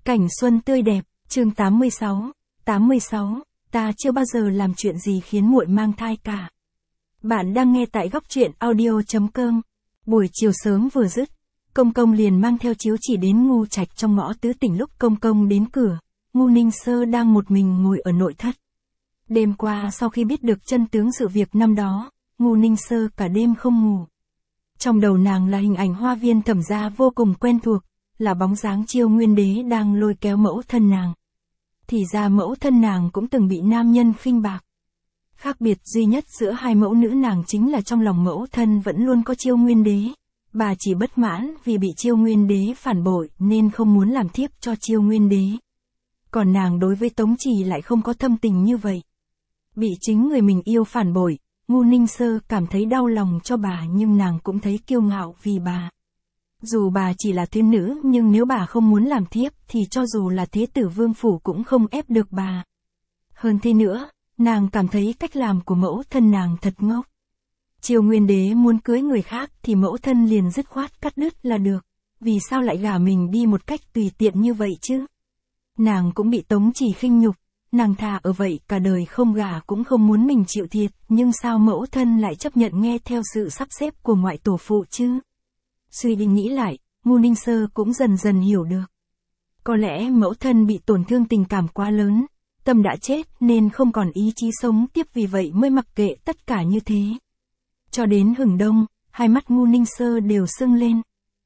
Cảnh xuân tươi đẹp, chương 86, ta chưa bao giờ làm chuyện gì khiến muội mang thai cả. Bạn đang nghe tại góc truyện audio.com. Buổi chiều sớm vừa dứt, Công Công liền mang theo chiếu chỉ đến Ngu Trạch trong ngõ Tứ Tỉnh. Lúc Công Công đến cửa, Ngu Ninh Sơ đang một mình ngồi ở nội thất. Đêm qua sau khi biết được chân tướng sự việc năm đó, Ngu Ninh Sơ cả đêm không ngủ. Trong đầu nàng là hình ảnh Hoa Viên Thẩm gia vô cùng quen thuộc, là bóng dáng Chiêu Nguyên Đế đang lôi kéo mẫu thân nàng. Thì ra mẫu thân nàng cũng từng bị nam nhân khinh bạc. Khác biệt duy nhất giữa hai mẫu nữ nàng chính là trong lòng mẫu thân vẫn luôn có Chiêu Nguyên Đế. Bà chỉ bất mãn vì bị Chiêu Nguyên Đế phản bội nên không muốn làm thiếp cho Chiêu Nguyên Đế. Còn nàng đối với Tống Trì lại không có thâm tình như vậy. Bị chính người mình yêu phản bội, Ngu Ninh Sơ cảm thấy đau lòng cho bà, nhưng nàng cũng thấy kiêu ngạo vì bà. Dù bà chỉ là thiên nữ, nhưng nếu bà không muốn làm thiếp thì cho dù là thế tử vương phủ cũng không ép được bà. Hơn thế nữa, nàng cảm thấy cách làm của mẫu thân nàng thật ngốc. Chiêu Nguyên Đế muốn cưới người khác thì mẫu thân liền dứt khoát cắt đứt là được. Vì sao lại gả mình đi một cách tùy tiện như vậy chứ? Nàng cũng bị Tống Trì khinh nhục, nàng thà ở vậy cả đời không gả cũng không muốn mình chịu thiệt, nhưng sao mẫu thân lại chấp nhận nghe theo sự sắp xếp của ngoại tổ phụ chứ? Suy đi nghĩ lại, Ngu Ninh Sơ cũng dần dần hiểu được. Có lẽ mẫu thân bị tổn thương tình cảm quá lớn, tâm đã chết nên không còn ý chí sống tiếp, vì vậy mới mặc kệ tất cả như thế. Cho đến hừng đông, hai mắt Ngu Ninh Sơ đều sưng lên.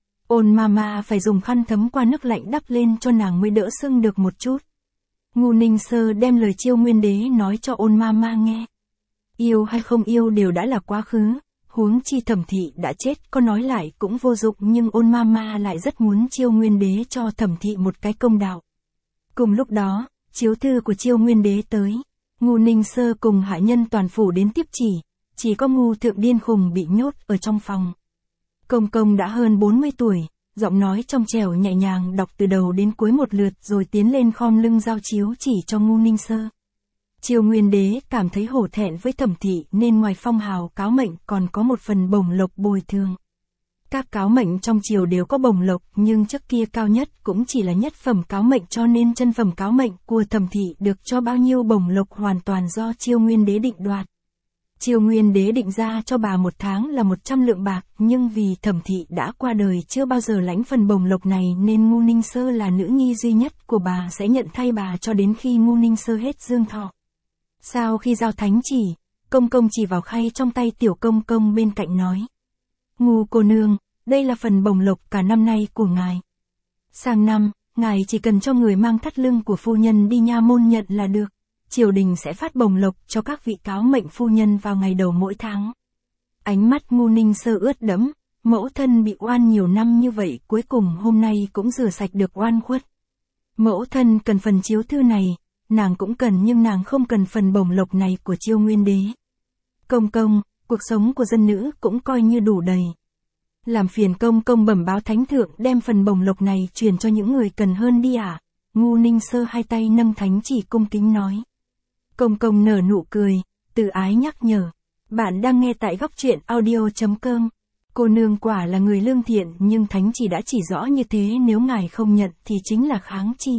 Ôn mama phải dùng khăn thấm qua nước lạnh đắp lên cho nàng mới đỡ sưng được một chút. Ngu Ninh Sơ đem lời Chiêu Nguyên Đế nói cho ôn mama nghe. Yêu hay không yêu đều đã là quá khứ, huống chi Thẩm thị đã chết, có nói lại cũng vô dụng, nhưng ôn mama lại rất muốn Chiêu Nguyên Đế cho Thẩm thị một cái công đạo. Cùng lúc đó, chiếu thư của Chiêu Nguyên Đế tới, Ngu Ninh Sơ cùng hạ nhân toàn phủ đến tiếp chỉ có Ngu Thượng điên khùng bị nhốt ở trong phòng. Công Công đã hơn 40 tuổi, giọng nói trong trẻo nhẹ nhàng đọc từ đầu đến cuối một lượt rồi tiến lên khom lưng giao chiếu chỉ cho Ngu Ninh Sơ. Chiêu Nguyên Đế cảm thấy hổ thẹn với Thẩm thị nên ngoài phong hào cáo mệnh còn có một phần bổng lộc bồi thường. Các cáo mệnh trong triều đều có bổng lộc, nhưng trước kia cao nhất cũng chỉ là nhất phẩm cáo mệnh, cho nên chân phẩm cáo mệnh của Thẩm thị được cho bao nhiêu bổng lộc hoàn toàn do Chiêu Nguyên Đế định đoạt. Chiêu Nguyên Đế định ra cho bà một tháng là 100 lượng bạc, nhưng vì Thẩm thị đã qua đời chưa bao giờ lãnh phần bổng lộc này nên Ngu Ninh Sơ là nữ nhi duy nhất của bà sẽ nhận thay bà cho đến khi Ngu Ninh Sơ hết dương thọ. Sau khi giao thánh chỉ, Công Công chỉ vào khay trong tay Tiểu Công Công bên cạnh nói. Ngu cô nương, đây là phần bổng lộc cả năm nay của ngài. Sang năm, ngài chỉ cần cho người mang thắt lưng của phu nhân đi nha môn nhận là được. Triều đình sẽ phát bổng lộc cho các vị cáo mệnh phu nhân vào ngày đầu mỗi tháng. Ánh mắt Ngu Ninh Sơ ướt đẫm, mẫu thân bị oan nhiều năm như vậy cuối cùng hôm nay cũng rửa sạch được oan khuất. Mẫu thân cần phần chiếu thư này, nàng cũng cần, nhưng nàng không cần phần bổng lộc này của Chiêu Nguyên Đế. Công Công, cuộc sống của dân nữ cũng coi như đủ đầy. Làm phiền Công Công bẩm báo thánh thượng đem phần bổng lộc này truyền cho những người cần hơn đi ạ. Ngu Ninh Sơ hai tay nâng thánh chỉ cung kính nói. Công Công nở nụ cười, từ ái nhắc nhở. Bạn đang nghe tại góc truyện audio.com. Cô nương quả là người lương thiện, nhưng thánh chỉ đã chỉ rõ như thế, nếu ngài không nhận thì chính là kháng chỉ.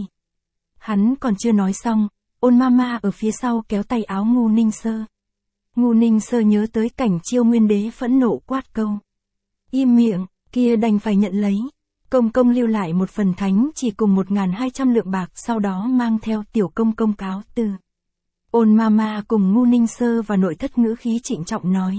Hắn còn chưa nói xong, ôn mama ở phía sau kéo tay áo Ngu Ninh Sơ. Ngu Ninh Sơ nhớ tới cảnh Chiêu Nguyên Đế phẫn nộ quát câu. Im miệng, kia đành phải nhận lấy. Công Công lưu lại một phần thánh chỉ cùng 1.200 lượng bạc, sau đó mang theo Tiểu Công Công cáo từ. Ôn mama cùng Ngu Ninh Sơ và nội thất ngữ khí trịnh trọng nói.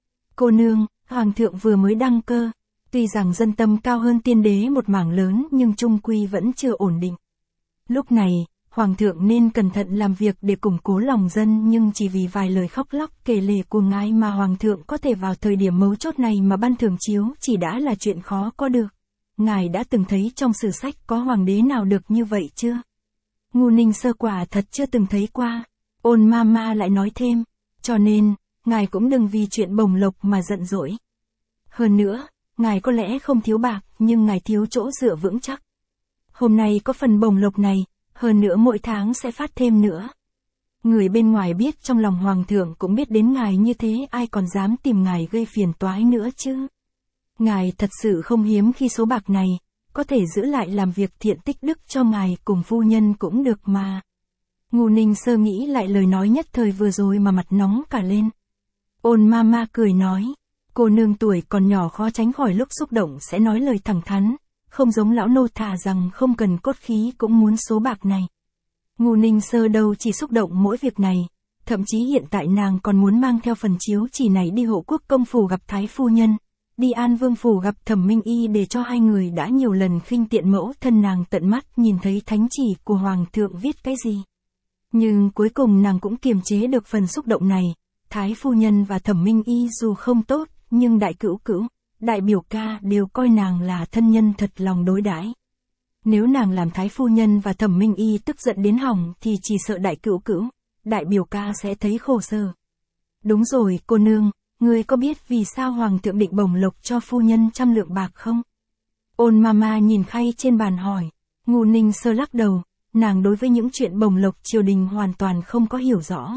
Cô nương, Hoàng thượng vừa mới đăng cơ, tuy rằng dân tâm cao hơn tiên đế một mảng lớn nhưng trung quy vẫn chưa ổn định. Lúc này, Hoàng thượng nên cẩn thận làm việc để củng cố lòng dân, nhưng chỉ vì vài lời khóc lóc kể lể của ngài mà Hoàng thượng có thể vào thời điểm mấu chốt này mà ban thưởng chiếu chỉ đã là chuyện khó có được. Ngài đã từng thấy trong sử sách có hoàng đế nào được như vậy chưa? Ngu Ninh Sơ quả thật chưa từng thấy qua. Ôn mama lại nói thêm, cho nên, ngài cũng đừng vì chuyện bổng lộc mà giận dỗi. Hơn nữa, ngài có lẽ không thiếu bạc, nhưng ngài thiếu chỗ dựa vững chắc. Hôm nay có phần bổng lộc này, hơn nữa mỗi tháng sẽ phát thêm nữa. Người bên ngoài biết, trong lòng Hoàng thượng cũng biết đến ngài như thế, ai còn dám tìm ngài gây phiền toái nữa chứ. Ngài thật sự không hiếm khi số bạc này, có thể giữ lại làm việc thiện tích đức cho ngài cùng phu nhân cũng được mà. Ngô Ninh Sơ nghĩ lại lời nói nhất thời vừa rồi mà mặt nóng cả lên. Ôn Mama cười nói, cô nương tuổi còn nhỏ khó tránh khỏi lúc xúc động sẽ nói lời thẳng thắn, không giống lão nô thà rằng không cần cốt khí cũng muốn số bạc này. Ngô Ninh Sơ đâu chỉ xúc động mỗi việc này, thậm chí hiện tại nàng còn muốn mang theo phần chiếu chỉ này đi Hộ Quốc công phủ gặp Thái phu nhân, đi An Vương phủ gặp Thẩm Minh Y để cho hai người đã nhiều lần khinh tiện mẫu thân nàng tận mắt nhìn thấy thánh chỉ của Hoàng thượng viết cái gì. Nhưng cuối cùng nàng cũng kiềm chế được phần xúc động này, Thái phu nhân và Thẩm Minh Y dù không tốt, nhưng đại cữu cữu, đại biểu ca đều coi nàng là thân nhân thật lòng đối đãi. Nếu nàng làm Thái phu nhân và Thẩm Minh Y tức giận đến hỏng thì chỉ sợ đại cữu cữu, đại biểu ca sẽ thấy khổ sở. Đúng rồi cô nương, ngươi có biết vì sao Hoàng thượng định bổng lộc cho phu nhân 100 lượng bạc không? Ôn Mama nhìn khay trên bàn hỏi. Ngô Ninh Sơ lắc đầu, nàng đối với những chuyện bổng lộc triều đình hoàn toàn không có hiểu rõ.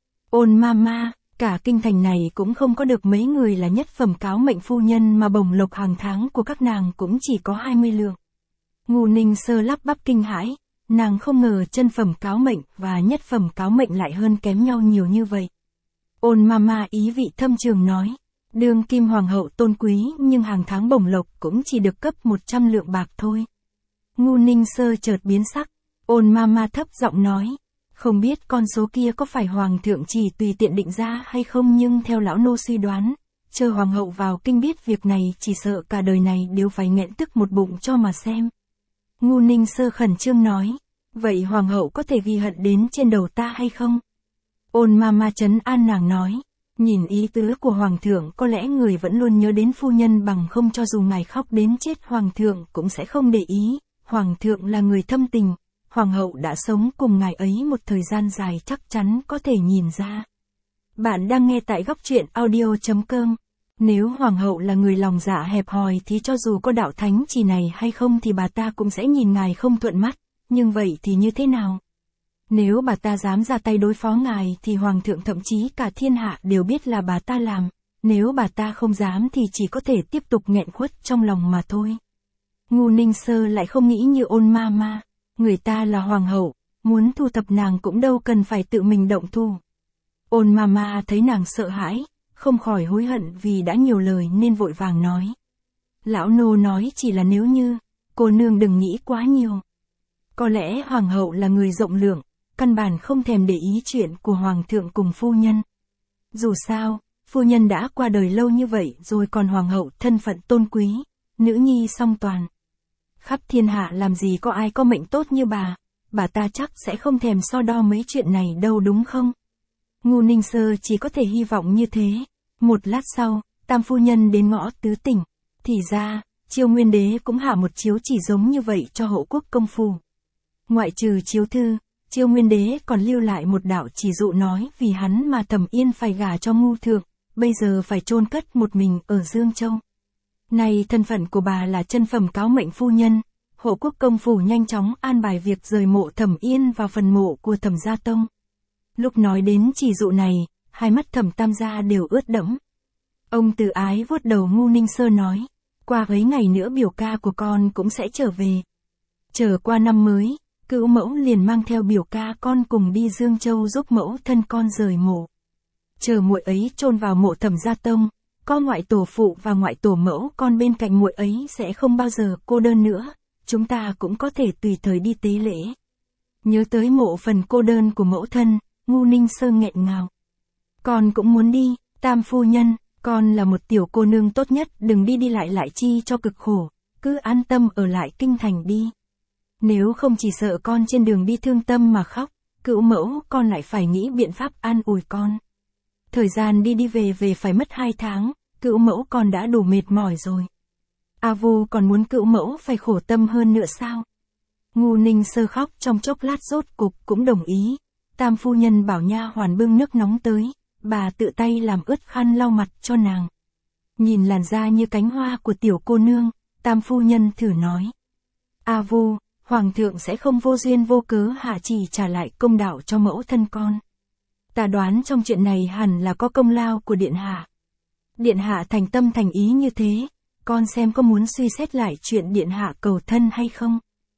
Ôn Mama, cả kinh thành này cũng không có được mấy người là nhất phẩm cáo mệnh phu nhân mà bổng lộc hàng tháng của các nàng cũng chỉ có 20 lượng. Ngô Ninh Sơ lắp bắp kinh hãi, nàng không ngờ chân phẩm cáo mệnh và nhất phẩm cáo mệnh lại hơn kém nhau nhiều như vậy. Ôn Mama ý vị thâm trường nói, đương kim hoàng hậu tôn quý nhưng hàng tháng bổng lộc cũng chỉ được cấp 100 lượng bạc thôi. Ngô Ninh Sơ chợt biến sắc, ôn Mama thấp giọng nói, không biết con số kia có phải Hoàng thượng chỉ tùy tiện định ra hay không, nhưng theo lão nô suy đoán, chờ Hoàng hậu vào kinh biết việc này chỉ sợ cả đời này đều phải nghẹn tức một bụng cho mà xem. Ngô Ninh Sơ khẩn trương nói, vậy Hoàng hậu có thể ghi hận đến trên đầu ta hay không? Ôn Mama trấn an nàng nói, nhìn ý tứ của Hoàng thượng có lẽ người vẫn luôn nhớ đến phu nhân, bằng không cho dù ngài khóc đến chết Hoàng thượng cũng sẽ không để ý, Hoàng thượng là người thâm tình, Hoàng hậu đã sống cùng ngài ấy một thời gian dài chắc chắn có thể nhìn ra. Bạn đang nghe tại Góc Truyện Audio.com. Nếu Hoàng hậu là người lòng dạ hẹp hòi thì cho dù có đạo thánh chỉ này hay không thì bà ta cũng sẽ nhìn ngài không thuận mắt, nhưng vậy thì như thế nào? Nếu bà ta dám ra tay đối phó ngài thì Hoàng thượng thậm chí cả thiên hạ đều biết là bà ta làm, nếu bà ta không dám thì chỉ có thể tiếp tục nghẹn khuất trong lòng mà thôi. Ngô Ninh Sơ lại không nghĩ như Ôn Mama, người ta là Hoàng hậu, muốn thu thập nàng cũng đâu cần phải tự mình động thủ. Ôn Mama thấy nàng sợ hãi, không khỏi hối hận vì đã nhiều lời nên vội vàng nói. Lão nô nói chỉ là nếu như, cô nương đừng nghĩ quá nhiều. Có lẽ Hoàng hậu là người rộng lượng, căn bản không thèm để ý chuyện của Hoàng thượng cùng phu nhân. Dù sao, phu nhân đã qua đời lâu như vậy rồi, còn Hoàng hậu thân phận tôn quý, nữ nhi song toàn. Khắp thiên hạ làm gì có ai có mệnh tốt như bà ta chắc sẽ không thèm so đo mấy chuyện này đâu đúng không? Ngô Ninh Sơ chỉ có thể hy vọng như thế. Một lát sau, Tam phu nhân đến ngõ tứ tỉnh, thì ra, Chiêu Nguyên đế cũng hạ một chiếu chỉ giống như vậy cho Hộ Quốc công phủ. Ngoại trừ chiếu thư, Chiêu Nguyên đế còn lưu lại một đạo chỉ dụ nói vì hắn mà Thẩm Yên phải gả cho Ngu thượng, bây giờ phải chôn cất một mình ở Dương Châu. Này thân phận của bà là chân phẩm cáo mệnh phu nhân, Hộ Quốc công phủ nhanh chóng an bài việc rời mộ Thẩm Yên vào phần mộ của Thẩm gia tông. Lúc nói đến chỉ dụ này, hai mắt Thẩm Tam gia đều ướt đẫm. Ông từ ái vuốt đầu Ngô Ninh Sơ nói, qua mấy ngày nữa biểu ca của con cũng sẽ trở về. Chờ qua năm mới, cữu mẫu liền mang theo biểu ca con cùng đi Dương Châu giúp mẫu thân con rời mộ. Chờ muội ấy chôn vào mộ Thẩm gia tông, có ngoại tổ phụ và ngoại tổ mẫu con bên cạnh muội ấy sẽ không bao giờ cô đơn nữa, chúng ta cũng có thể tùy thời đi tế lễ. Nhớ tới mộ phần cô đơn của mẫu thân, Ngô Ninh Sơ nghẹn ngào. Con cũng muốn đi, Tam phu nhân, con là một tiểu cô nương tốt nhất, đừng đi lại chi cho cực khổ, cứ an tâm ở lại kinh thành đi. Nếu không chỉ sợ con trên đường đi thương tâm mà khóc, cữu mẫu con lại phải nghĩ biện pháp an ủi con. Thời gian đi về phải mất 2 tháng, cữu mẫu con đã đủ mệt mỏi rồi. A Vu còn muốn cữu mẫu phải khổ tâm hơn nữa sao? Ngô Ninh Sơ khóc trong chốc lát rốt cục cũng đồng ý. Tam phu nhân bảo nha hoàn bưng nước nóng tới, bà tự tay làm ướt khăn lau mặt cho nàng. Nhìn làn da như cánh hoa của tiểu cô nương, Tam phu nhân thử nói. A Vu, Hoàng thượng sẽ không vô duyên vô cớ hạ chỉ trả lại công đạo cho mẫu thân con. Ta đoán trong chuyện này hẳn là có công lao của điện hạ. Điện hạ thành tâm thành ý như thế, con xem có muốn suy xét lại chuyện điện hạ cầu thân hay không.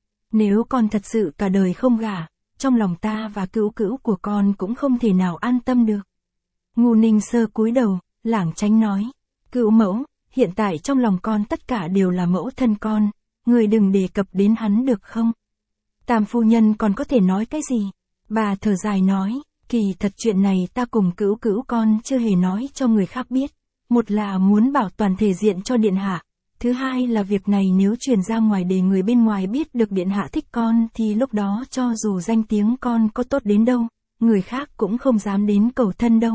Nếu con thật sự cả đời không gả, trong lòng ta và cữu cữu của con cũng không thể nào an tâm được. Ngu Ninh Sơ cúi đầu, lảng tránh nói, cữu mẫu, hiện tại trong lòng con tất cả đều là mẫu thân con, người đừng đề cập đến hắn được không? Tam phu nhân còn có thể nói cái gì? Bà thở dài nói, kỳ thật chuyện này ta cùng cữu cữu con chưa hề nói cho người khác biết. Một là muốn bảo toàn thể diện cho điện hạ, thứ hai là việc này nếu truyền ra ngoài để người bên ngoài biết được điện hạ thích con thì lúc đó cho dù danh tiếng con có tốt đến đâu, người khác cũng không dám đến cầu thân đâu.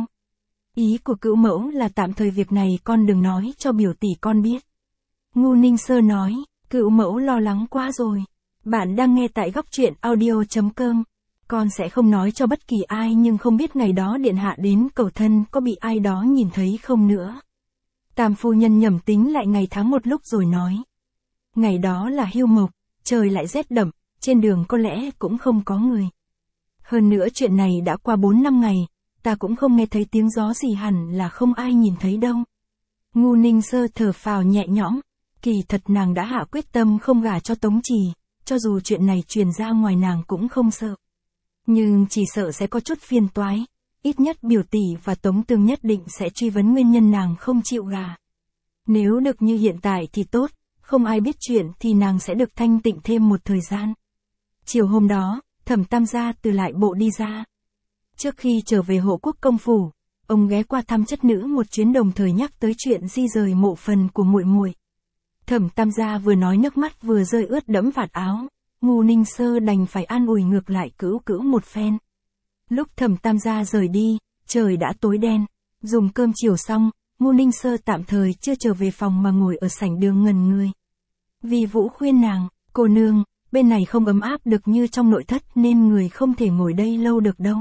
Ý của cữu mẫu là tạm thời việc này con đừng nói cho biểu tỷ con biết. Ngu Ninh Sơ nói, cữu mẫu lo lắng quá rồi. Bạn đang nghe tại góc truyện audio.com. Con sẽ không nói cho bất kỳ ai nhưng không biết ngày đó điện hạ đến cầu thân có bị ai đó nhìn thấy không nữa. Tam phu nhân nhẩm tính lại ngày tháng một lúc rồi nói. Ngày đó là Hưu Mộc, trời lại rét đậm, trên đường có lẽ cũng không có người. Hơn nữa chuyện này đã qua 4 năm ngày, ta cũng không nghe thấy tiếng gió gì, hẳn là không ai nhìn thấy đâu. Ngu Ninh Sơ thở phào nhẹ nhõm, kỳ thật nàng đã hạ quyết tâm không gả cho Tống Trì, cho dù chuyện này truyền ra ngoài nàng cũng không sợ. Nhưng chỉ sợ sẽ có chút phiền toái, ít nhất biểu tỷ và Tống Tương nhất định sẽ truy vấn nguyên nhân nàng không chịu gả. Nếu được như hiện tại thì tốt, không ai biết chuyện thì nàng sẽ được thanh tịnh thêm một thời gian. Chiều hôm đó, Thẩm Tam gia từ lại bộ đi ra. Trước khi trở về Hộ Quốc công phủ, ông ghé qua thăm chất nữ một chuyến, đồng thời nhắc tới chuyện di rời mộ phần của muội muội. Thẩm Tam gia vừa nói nước mắt vừa rơi ướt đẫm vạt áo, Ngu Ninh Sơ đành phải an ủi ngược lại cữu cữu một phen. Lúc Thẩm Tam gia rời đi, trời đã tối đen, dùng cơm chiều xong, Ngu Ninh Sơ tạm thời chưa trở về phòng mà ngồi ở sảnh đường ngẩn người. Vi Vũ khuyên nàng, cô nương, bên này không ấm áp được như trong nội thất nên người không thể ngồi đây lâu được đâu.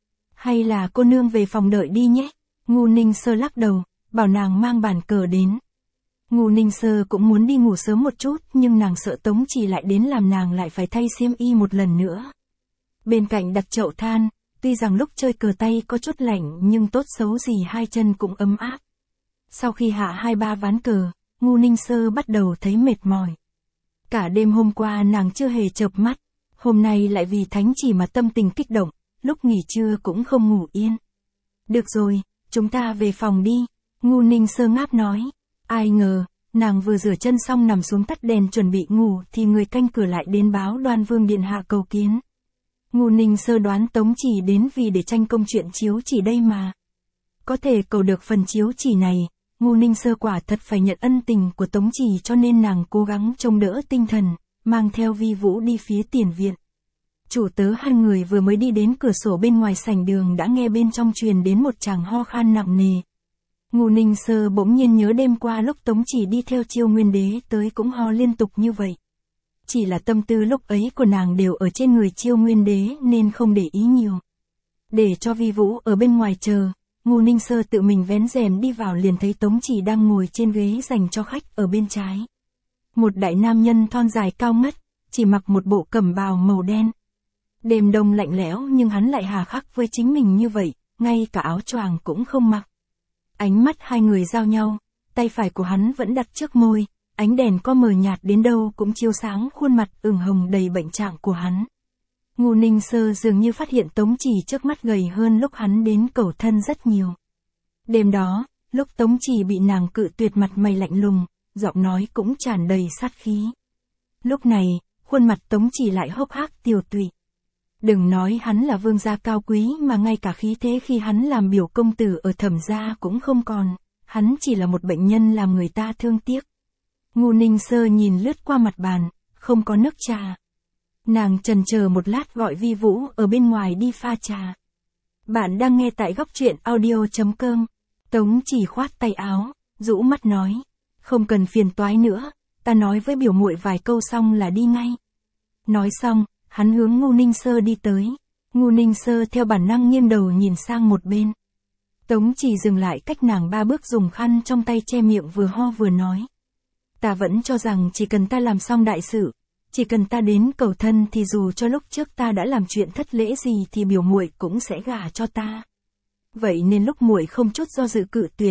Hay là cô nương về phòng đợi đi nhé. Ngu Ninh Sơ lắc đầu, bảo nàng mang bàn cờ đến. Ngu Ninh Sơ cũng muốn đi ngủ sớm một chút nhưng nàng sợ Tống Trì lại đến làm nàng lại phải thay xiêm y một lần nữa. Bên cạnh đặt chậu than, tuy rằng lúc chơi cờ tay có chút lạnh nhưng tốt xấu gì hai chân cũng ấm áp. Sau khi hạ 2-3 ván cờ, Ngu Ninh Sơ bắt đầu thấy mệt mỏi. Cả đêm hôm qua nàng chưa hề chợp mắt, hôm nay lại vì Thánh Chỉ mà tâm tình kích động, lúc nghỉ trưa cũng không ngủ yên. Được rồi, chúng ta về phòng đi, Ngu Ninh Sơ ngáp nói. Ai ngờ, nàng vừa rửa chân xong nằm xuống tắt đèn chuẩn bị ngủ thì người canh cửa lại đến báo Đoan Vương điện hạ cầu kiến. Ngu Ninh Sơ đoán Tống Trì đến vì để tranh công chuyện chiếu chỉ đây mà. Có thể cầu được phần chiếu chỉ này, Ngu Ninh Sơ quả thật phải nhận ân tình của Tống Trì cho nên nàng cố gắng trông đỡ tinh thần, mang theo Vi Vũ đi phía tiền viện. Chủ tớ hai người vừa mới đi đến cửa sổ bên ngoài sảnh đường đã nghe bên trong truyền đến một tràng ho khan nặng nề. Ngu Ninh Sơ bỗng nhiên nhớ đêm qua lúc Tống Trì đi theo Chiêu Nguyên Đế tới cũng ho liên tục như vậy. Chỉ là tâm tư lúc ấy của nàng đều ở trên người Chiêu Nguyên Đế nên không để ý nhiều. Để cho Vi Vũ ở bên ngoài chờ, Ngu Ninh Sơ tự mình vén rèm đi vào liền thấy Tống Trì đang ngồi trên ghế dành cho khách ở bên trái. Một đại nam nhân thon dài cao ngất, chỉ mặc một bộ cẩm bào màu đen. Đêm đông lạnh lẽo nhưng hắn lại hà khắc với chính mình như vậy, ngay cả áo choàng cũng không mặc. Ánh mắt hai người giao nhau, tay phải của hắn vẫn đặt trước môi, ánh đèn có mờ nhạt đến đâu cũng chiếu sáng khuôn mặt ửng hồng đầy bệnh trạng của hắn. Ngu Ninh Sơ dường như phát hiện Tống Trì trước mắt gầy hơn lúc hắn đến cầu thân rất nhiều. Đêm đó, lúc Tống Trì bị nàng cự tuyệt, mặt mày lạnh lùng, giọng nói cũng tràn đầy sát khí. Lúc này, khuôn mặt Tống Trì lại hốc hác tiều tụy. Đừng nói hắn là vương gia cao quý mà ngay cả khí thế khi hắn làm biểu công tử ở Thẩm gia cũng không còn, hắn chỉ là một bệnh nhân làm người ta thương tiếc. Ngu Ninh Sơ nhìn lướt qua mặt bàn, không có nước trà. Nàng chần chờ một lát gọi Vi Vũ ở bên ngoài đi pha trà. Bạn đang nghe tại góc truyện audio.com. Tống Trì khoát tay áo, rũ mắt nói, không cần phiền toái nữa, ta nói với biểu muội vài câu xong là đi ngay. Nói xong, hắn hướng Ngu Ninh Sơ đi tới. Ngu Ninh Sơ theo bản năng nghiêng đầu nhìn sang một bên. Tống Trì dừng lại cách nàng 3 bước, dùng khăn trong tay che miệng vừa ho vừa nói. Ta vẫn cho rằng chỉ cần ta làm xong đại sự, chỉ cần ta đến cầu thân thì dù cho lúc trước ta đã làm chuyện thất lễ gì thì biểu muội cũng sẽ gả cho ta. Vậy nên lúc muội không chút do dự cự tuyệt,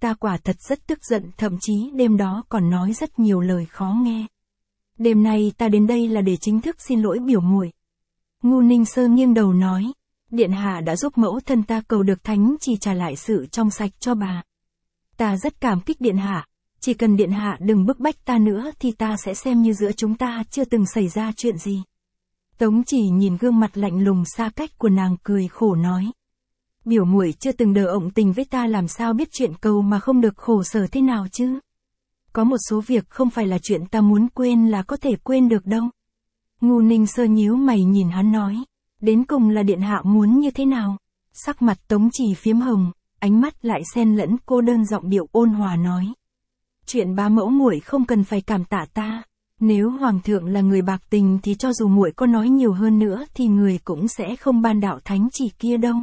ta quả thật rất tức giận, thậm chí đêm đó còn nói rất nhiều lời khó nghe. Đêm nay ta đến đây là để chính thức xin lỗi biểu muội. Ngu Ninh Sơ nghiêng đầu nói, điện hạ đã giúp mẫu thân ta cầu được thánh chỉ trả lại sự trong sạch cho bà. Ta rất cảm kích điện hạ, chỉ cần điện hạ đừng bức bách ta nữa thì ta sẽ xem như giữa chúng ta chưa từng xảy ra chuyện gì. Tống Chỉ nhìn gương mặt lạnh lùng xa cách của nàng cười khổ nói. Biểu muội chưa từng đờ ộng tình với ta làm sao biết chuyện cầu mà không được khổ sở thế nào chứ. Có một số việc không phải là chuyện ta muốn quên là có thể quên được đâu. Ngu Ninh Sơ nhíu mày nhìn hắn nói. Đến cùng là điện hạ muốn như thế nào? Sắc mặt Tống Chỉ phiếm hồng, ánh mắt lại xen lẫn cô đơn, giọng điệu ôn hòa nói. Chuyện bá mẫu muội không cần phải cảm tạ ta. Nếu hoàng thượng là người bạc tình thì cho dù muội có nói nhiều hơn nữa thì người cũng sẽ không ban đạo thánh chỉ kia đâu.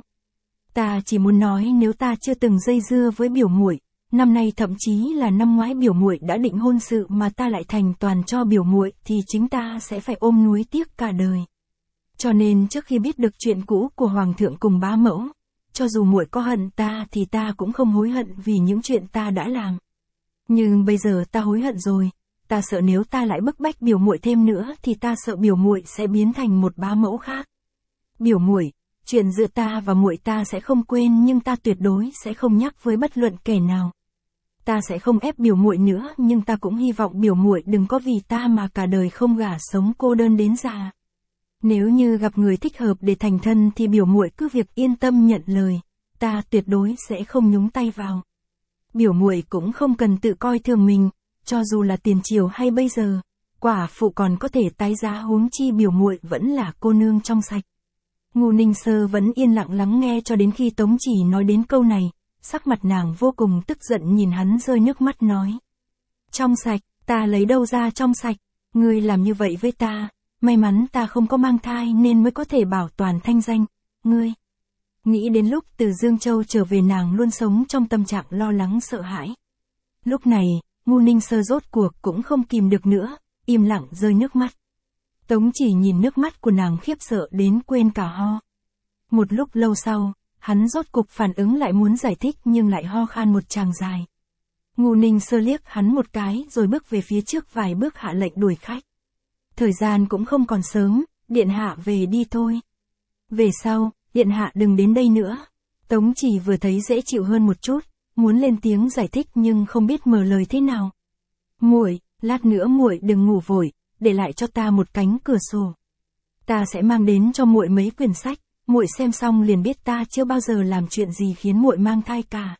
Ta chỉ muốn nói nếu ta chưa từng dây dưa với biểu muội, năm nay thậm chí là năm ngoái biểu muội đã định hôn sự mà ta lại thành toàn cho biểu muội thì chính ta sẽ phải ôm nuối tiếc cả đời. Cho nên trước khi biết được chuyện cũ của hoàng thượng cùng bá mẫu, cho dù muội có hận ta thì ta cũng không hối hận vì những chuyện ta đã làm. Nhưng bây giờ ta hối hận rồi, ta sợ nếu ta lại bức bách biểu muội thêm nữa thì ta sợ biểu muội sẽ biến thành một bá mẫu khác. Biểu muội, chuyện giữa ta và muội ta sẽ không quên, nhưng ta tuyệt đối sẽ không nhắc với bất luận kẻ nào. Ta sẽ không ép biểu muội nữa, nhưng ta cũng hy vọng biểu muội đừng có vì ta mà cả đời không gả sống cô đơn đến già. Nếu như gặp người thích hợp để thành thân thì biểu muội cứ việc yên tâm nhận lời, ta tuyệt đối sẽ không nhúng tay vào. Biểu muội cũng không cần tự coi thường mình, cho dù là tiền triều hay bây giờ, quả phụ còn có thể tái giá, huống chi biểu muội vẫn là cô nương trong sạch. Ngu Ninh Sơ vẫn yên lặng lắng nghe cho đến khi Tống Chỉ nói đến câu này, sắc mặt nàng vô cùng tức giận nhìn hắn rơi nước mắt nói. Trong sạch, ta lấy đâu ra trong sạch, ngươi làm như vậy với ta, may mắn ta không có mang thai nên mới có thể bảo toàn thanh danh, ngươi. Nghĩ đến lúc từ Dương Châu trở về nàng luôn sống trong tâm trạng lo lắng sợ hãi. Lúc này, Ngu Ninh Sơ rốt cuộc cũng không kìm được nữa, im lặng rơi nước mắt. Tống Chỉ nhìn nước mắt của nàng khiếp sợ đến quên cả ho. Một lúc lâu sau, hắn rốt cục phản ứng lại muốn giải thích nhưng lại ho khan một tràng dài. Ngu Ninh Sơ liếc hắn một cái rồi bước về phía trước vài bước hạ lệnh đuổi khách. Thời gian cũng không còn sớm, điện hạ về đi thôi. Về sau, điện hạ đừng đến đây nữa. Tống Chỉ vừa thấy dễ chịu hơn một chút, muốn lên tiếng giải thích nhưng không biết mở lời thế nào. Muội, lát nữa muội đừng ngủ vội, để lại cho ta một cánh cửa sổ. Ta sẽ mang đến cho muội mấy quyển sách, muội xem xong liền biết ta chưa bao giờ làm chuyện gì khiến muội mang thai cả.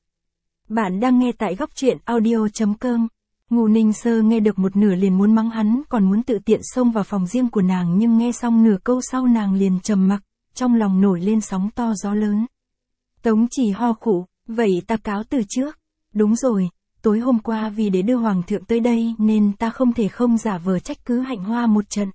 Bạn đang nghe tại góc truyện audio.com. Ngu Ninh Sơ nghe được một nửa liền muốn mắng hắn, còn muốn tự tiện xông vào phòng riêng của nàng, nhưng nghe xong nửa câu sau nàng liền trầm mặc, trong lòng nổi lên sóng to gió lớn. Tống Chỉ ho khụ, vậy ta cáo từ trước. Đúng rồi, tối hôm qua vì để đưa hoàng thượng tới đây nên ta không thể không giả vờ trách cứ Hạnh Hoa một trận.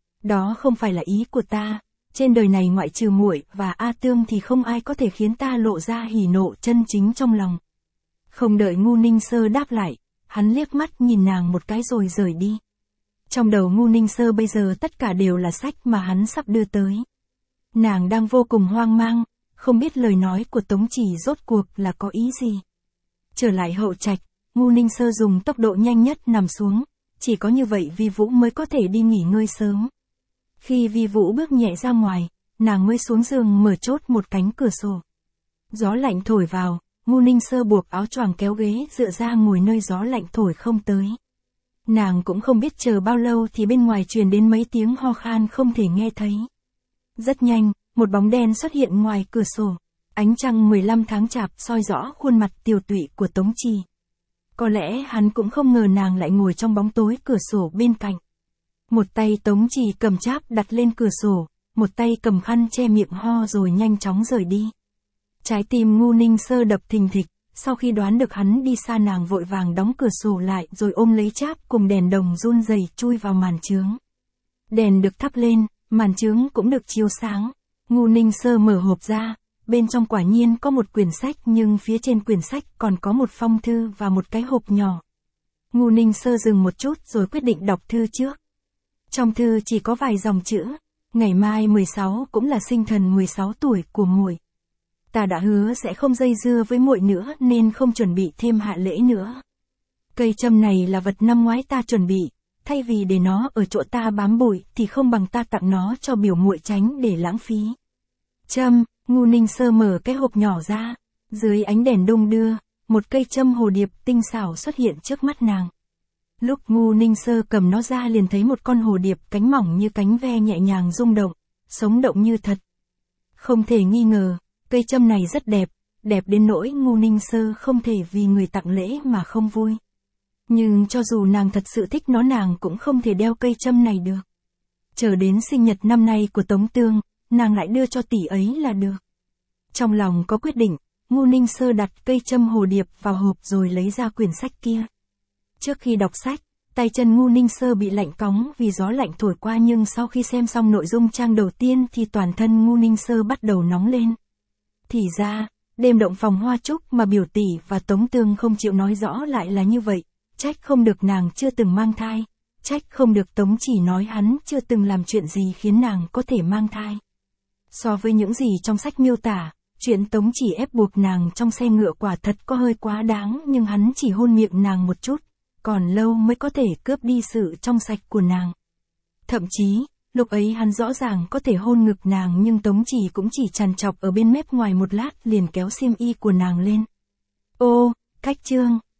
Đó không phải là ý của ta, trên đời này ngoại trừ muội và A Tương thì không ai có thể khiến ta lộ ra hỉ nộ chân chính trong lòng. Không đợi Ngu Ninh Sơ đáp lại, hắn liếc mắt nhìn nàng một cái rồi rời đi. Trong đầu Ngu Ninh Sơ bây giờ tất cả đều là sách mà hắn sắp đưa tới. Nàng đang vô cùng hoang mang, không biết lời nói của Tống Chỉ rốt cuộc là có ý gì. Trở lại hậu trạch, Ngu Ninh Sơ dùng tốc độ nhanh nhất nằm xuống, chỉ có như vậy Vi Vũ mới có thể đi nghỉ ngơi sớm. Khi Vi Vũ bước nhẹ ra ngoài, nàng mới xuống giường mở chốt một cánh cửa sổ. Gió lạnh thổi vào, Ngu Ninh Sơ buộc áo choàng kéo ghế dựa ra ngồi nơi gió lạnh thổi không tới. Nàng cũng không biết chờ bao lâu thì bên ngoài truyền đến mấy tiếng ho khan không thể nghe thấy. Rất nhanh, một bóng đen xuất hiện ngoài cửa sổ. Ánh trăng 15 tháng chạp soi rõ khuôn mặt tiều tụy của Tống Chỉ. Có lẽ hắn cũng không ngờ nàng lại ngồi trong bóng tối cửa sổ bên cạnh. Một tay Tống Chỉ cầm cháp đặt lên cửa sổ, một tay cầm khăn che miệng ho rồi nhanh chóng rời đi. Trái tim Ngu Ninh Sơ đập thình thịch, sau khi đoán được hắn đi xa nàng vội vàng đóng cửa sổ lại rồi ôm lấy cháp cùng đèn đồng run rẩy chui vào màn chướng. Đèn được thắp lên, màn chướng cũng được chiếu sáng. Ngu Ninh Sơ mở hộp ra, bên trong quả nhiên có một quyển sách nhưng phía trên quyển sách còn có một phong thư và một cái hộp nhỏ. Ngu Ninh Sơ dừng một chút rồi quyết định đọc thư trước. Trong thư chỉ có vài dòng chữ, ngày mai 16 cũng là sinh thần 16 tuổi của muội. Ta đã hứa sẽ không dây dưa với muội nữa nên không chuẩn bị thêm hạ lễ nữa. Cây châm này là vật năm ngoái ta chuẩn bị, thay vì để nó ở chỗ ta bám bụi thì không bằng ta tặng nó cho biểu muội tránh để lãng phí. Châm, Ngu Ninh Sơ mở cái hộp nhỏ ra, dưới ánh đèn đung đưa, một cây châm hồ điệp tinh xảo xuất hiện trước mắt nàng. Lúc Ngu Ninh Sơ cầm nó ra liền thấy một con hồ điệp cánh mỏng như cánh ve nhẹ nhàng rung động, sống động như thật. Không thể nghi ngờ, cây châm này rất đẹp, đẹp đến nỗi Ngu Ninh Sơ không thể vì người tặng lễ mà không vui. Nhưng cho dù nàng thật sự thích nó nàng cũng không thể đeo cây châm này được. Chờ đến sinh nhật năm nay của Tống Tương, nàng lại đưa cho tỷ ấy là được. Trong lòng có quyết định, Ngu Ninh Sơ đặt cây châm hồ điệp vào hộp rồi lấy ra quyển sách kia. Trước khi đọc sách, tay chân Ngu Ninh Sơ bị lạnh cóng vì gió lạnh thổi qua, nhưng sau khi xem xong nội dung trang đầu tiên thì toàn thân Ngu Ninh Sơ bắt đầu nóng lên. Thì ra, đêm động phòng hoa trúc mà biểu tỷ và Tống Tương không chịu nói rõ lại là như vậy, trách không được nàng chưa từng mang thai, trách không được Tống Chỉ nói hắn chưa từng làm chuyện gì khiến nàng có thể mang thai. So với những gì trong sách miêu tả, chuyện Tống Chỉ ép buộc nàng trong xe ngựa quả thật có hơi quá đáng, nhưng hắn chỉ hôn miệng nàng một chút, còn lâu mới có thể cướp đi sự trong sạch của nàng. Thậm chí, lúc ấy hắn rõ ràng có thể hôn ngực nàng nhưng Tống Chỉ cũng chỉ trằn trọc ở bên mép ngoài một lát liền kéo xiêm y của nàng lên. Ô, cách chương.